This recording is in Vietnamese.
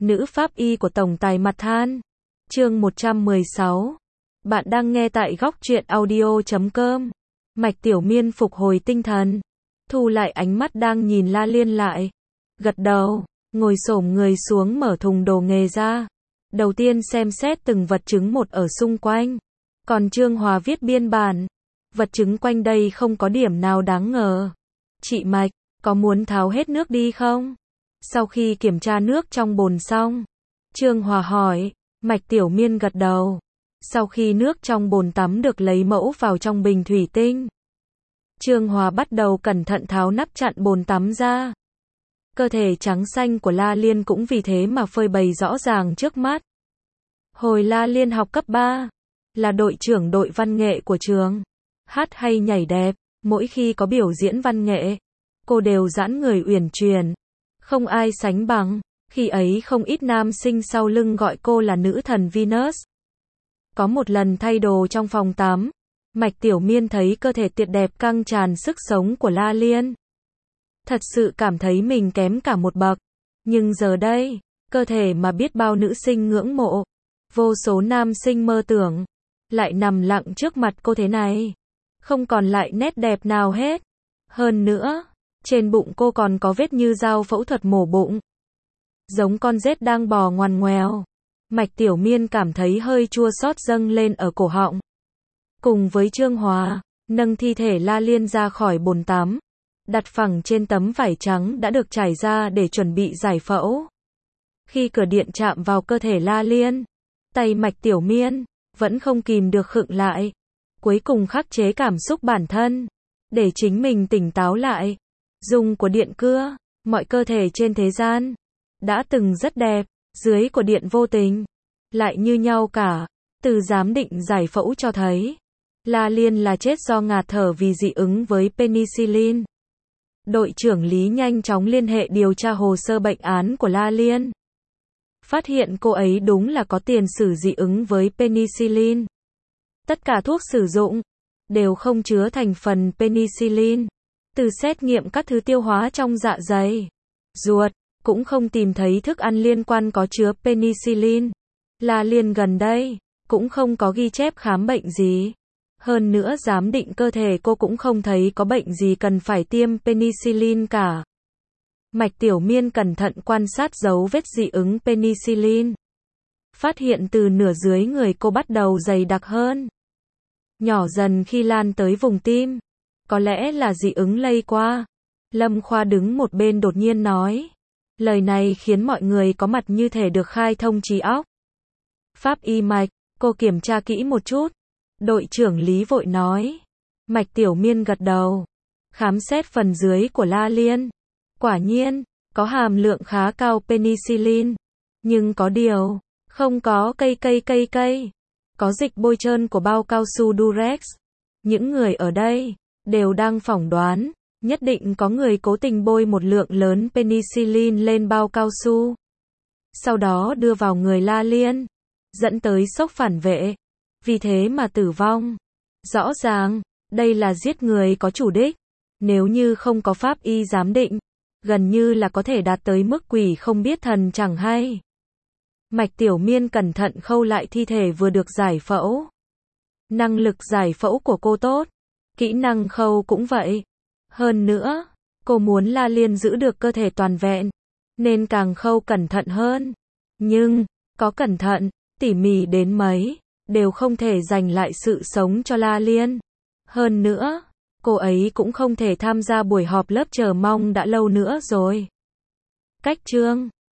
nữ pháp y của tổng tài mặt than. Chương 116. Bạn đang nghe tại góc truyện audio.com. Mạch Tiểu Miên phục hồi tinh thần, thu lại ánh mắt đang nhìn La Liên lại, gật đầu, ngồi xổm người xuống mở thùng đồ nghề ra. Đầu tiên xem xét từng vật chứng một ở xung quanh, còn Trương Hòa viết biên bản. Vật chứng quanh đây không có điểm nào đáng ngờ. Chị Mạch, có muốn tháo hết nước đi không? Sau khi kiểm tra nước trong bồn xong, Trương Hòa hỏi. Mạch Tiểu Miên gật đầu. Sau khi nước trong bồn tắm được lấy mẫu vào trong bình thủy tinh, Trương Hòa bắt đầu cẩn thận tháo nắp chặn bồn tắm ra. Cơ thể trắng xanh của La Liên cũng vì thế mà phơi bày rõ ràng trước mắt. Hồi La Liên học cấp 3, là đội trưởng đội văn nghệ của trường. Hát hay nhảy đẹp, mỗi khi có biểu diễn văn nghệ, cô đều giãn người uyển chuyển, không ai sánh bằng. Khi ấy không ít nam sinh sau lưng gọi cô là nữ thần Venus. Có một lần thay đồ trong phòng tắm, Mạch Tiểu Miên thấy cơ thể tuyệt đẹp căng tràn sức sống của La Liên. Thật sự cảm thấy mình kém cả một bậc. Nhưng giờ đây, cơ thể mà biết bao nữ sinh ngưỡng mộ, vô số nam sinh mơ tưởng, lại nằm lặng trước mặt cô thế này. Không còn lại nét đẹp nào hết. Hơn nữa, trên bụng cô còn có vết như dao phẫu thuật mổ bụng, giống con rết đang bò ngoằn ngoèo. Mạch Tiểu Miên cảm thấy hơi chua xót dâng lên ở cổ họng. Cùng với Trương Hòa, nâng thi thể La Liên ra khỏi bồn tắm, đặt phẳng trên tấm vải trắng đã được trải ra để chuẩn bị giải phẫu. Khi cửa điện chạm vào cơ thể La Liên, tay Mạch Tiểu Miên vẫn không kìm được khựng lại. Cuối cùng khắc chế cảm xúc bản thân, để chính mình tỉnh táo lại. Dùng của điện cưa, mọi cơ thể trên thế gian đã từng rất đẹp, dưới của điện vô tình lại như nhau cả. Từ giám định giải phẫu cho thấy, La Liên là chết do ngạt thở vì dị ứng với penicillin. Đội trưởng Lý nhanh chóng liên hệ điều tra hồ sơ bệnh án của La Liên. Phát hiện cô ấy đúng là có tiền sử dị ứng với penicillin. Tất cả thuốc sử dụng đều không chứa thành phần penicillin. Từ xét nghiệm các thứ tiêu hóa trong dạ dày, ruột, cũng không tìm thấy thức ăn liên quan có chứa penicillin. La Liên gần đây cũng không có ghi chép khám bệnh gì. Hơn nữa giám định cơ thể cô cũng không thấy có bệnh gì cần phải tiêm penicillin cả. Mạch Tiểu Miên cẩn thận quan sát dấu vết dị ứng penicillin. Phát hiện từ nửa dưới người cô bắt đầu dày đặc hơn, nhỏ dần khi lan tới vùng tim. Có lẽ là dị ứng lây qua. Lâm Khoa đứng một bên đột nhiên nói. Lời này khiến mọi người có mặt như thể được khai thông trí óc. Pháp y Mạch, cô kiểm tra kỹ một chút. Đội trưởng Lý vội nói. Mạch Tiểu Miên gật đầu, khám xét phần dưới của La Liên. Quả nhiên, có hàm lượng khá cao penicillin. Nhưng có điều, không có cây. Có dịch bôi trơn của bao cao su Durex. Những người ở đây đều đang phỏng đoán, nhất định có người cố tình bôi một lượng lớn penicillin lên bao cao su, sau đó đưa vào người La Liên, dẫn tới sốc phản vệ, vì thế mà tử vong. Rõ ràng, đây là giết người có chủ đích. Nếu như không có pháp y giám định, gần như là có thể đạt tới mức quỷ không biết thần chẳng hay. Mạch Tiểu Miên cẩn thận khâu lại thi thể vừa được giải phẫu. Năng lực giải phẫu của cô tốt, kỹ năng khâu cũng vậy. Hơn nữa, cô muốn La Liên giữ được cơ thể toàn vẹn, nên càng khâu cẩn thận hơn. Nhưng, có cẩn thận, tỉ mỉ đến mấy, đều không thể giành lại sự sống cho La Liên. Hơn nữa, cô ấy cũng không thể tham gia buổi họp lớp chờ mong đã lâu nữa rồi. Cách chương